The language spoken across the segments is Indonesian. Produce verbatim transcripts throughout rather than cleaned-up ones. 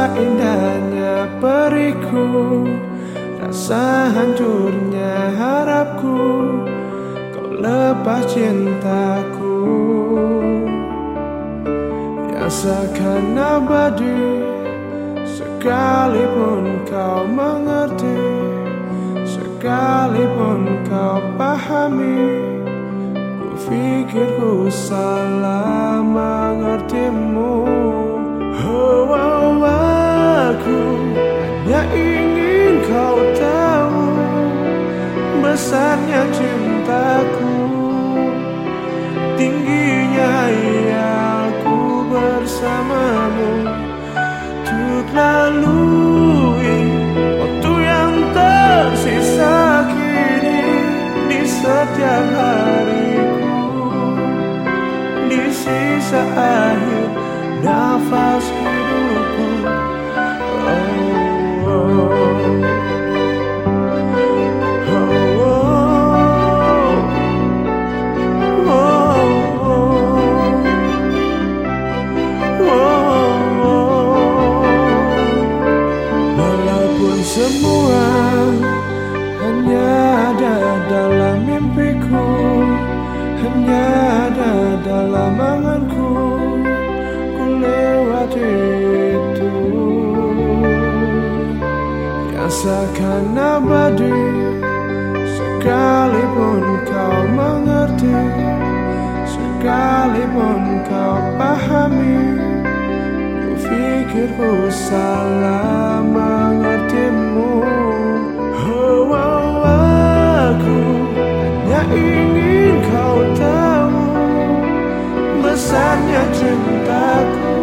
Rasa indahnya periku, rasa hancurnya harapku, kau lepas cintaku yang seakan abadi. Sekalipun kau mengerti, sekalipun kau pahami, ku pikir ku salah mengertimu. Oh, oh, aku hanya ingin kau tahu besarnya cintaku, tingginya aku bersamamu, untuk lalui waktu yang tersisa kini di setiap hariku, di sisa akhir nafas hidupku. Oh, oh, oh, oh, oh, oh. Walaupun semua hanya ada dalam mimpiku, hanya ada dalam anganku, lewati itu yang seakan abadi. Sekalipun kau mengerti, sekalipun kau pahami, ku pikir ku salah mengertimu. Oh, oh, aku hanya ingin kau tahu besarnya cintaku,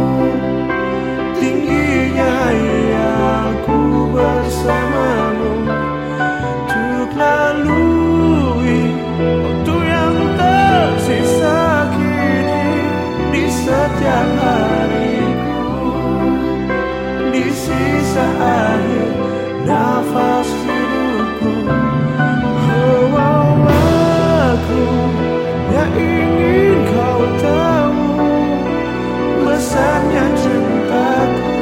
tingginya aku bersamamu, untuk lalui waktu yang tersisa kini di setiap hariku, di sisa akhir nafas hidupku. Oh, oh, aku hanya ingin kau tahu besarnya cintaku,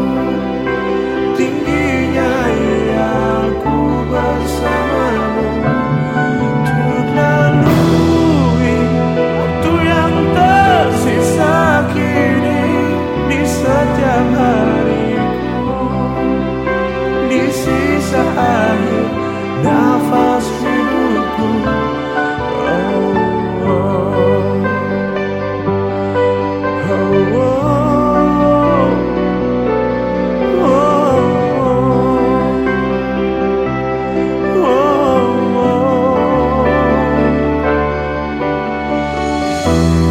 tingginya aku bersamamu, untuk lalui waktu yang tersisa kini di setiap hariku, di sisa akhir nafas hidupku. Oh,